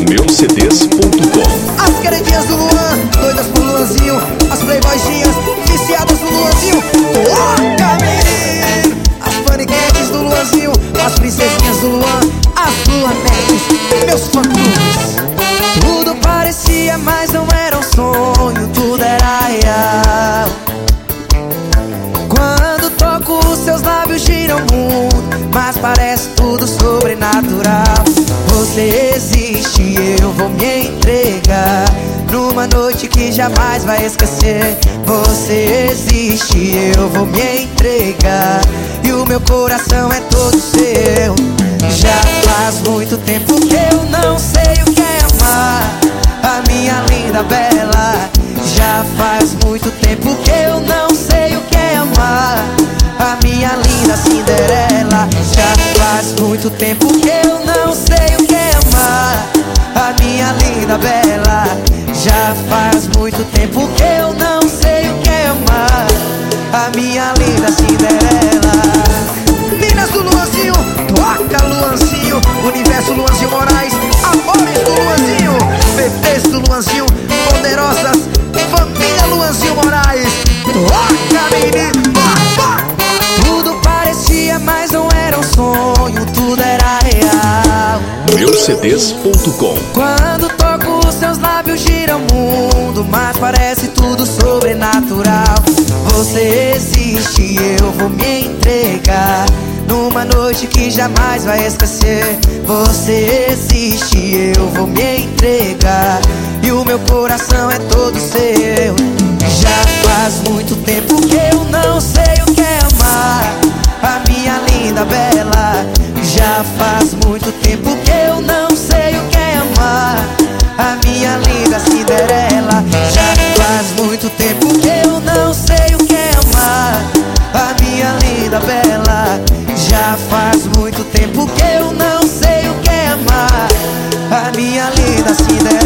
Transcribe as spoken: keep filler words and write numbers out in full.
meus C Ds ponto com. As queridinhas do Luan, doidas por Luanzinho. As playboyzinhas, viciadas no Luanzinho. Toca, menino! As paniquetes do Luanzinho, as princesinhas do Luan, as luanetes, meus fã-clubes. Tudo parecia, mas não era um sonho, tudo era real. Quando toco, os seus lábios giram o mundo, mas parece tudo sobrenatural. Você existe e eu vou me entregar numa noite que jamais vai esquecer. Você existe e eu vou me entregar, e o meu coração é todo seu. Já faz muito tempo que eu não sei o que é amar, a minha linda bela. Já faz muito tempo que eu não sei o que é amar, a minha linda Cinderela. Já faz muito tempo que eu não sei o que é amar, a minha linda bela. Já faz muito tempo que eu não sei o que é amar, a minha linda Cinderela. Minas do Luanzinho, toca Luanzinho, Universo Luanzinho Moraes, amores do Luanzinho, bebês do Luanzinho, poderosas, família Luanzinho Moraes. Toca, menino, tudo parecia, mas não era um sonho, tudo era real. meus C Ds ponto com. Quando toco, os seus lábios giram o mundo, mas parece tudo sobrenatural. Você existe e eu vou me entregar numa noite que jamais vai esquecer. Você existe e eu vou me entregar, e o meu coração é todo seu. Já faz muito tempo que eu não sei o que é amar, a minha linda bela. Já faz muito tempo que eu não sei o que é amar, a minha linda Cinderela. Já faz muito tempo que eu não sei o que é amar, a minha linda bela. Já faz muito tempo que eu não sei o que é amar, a minha linda Cinderela.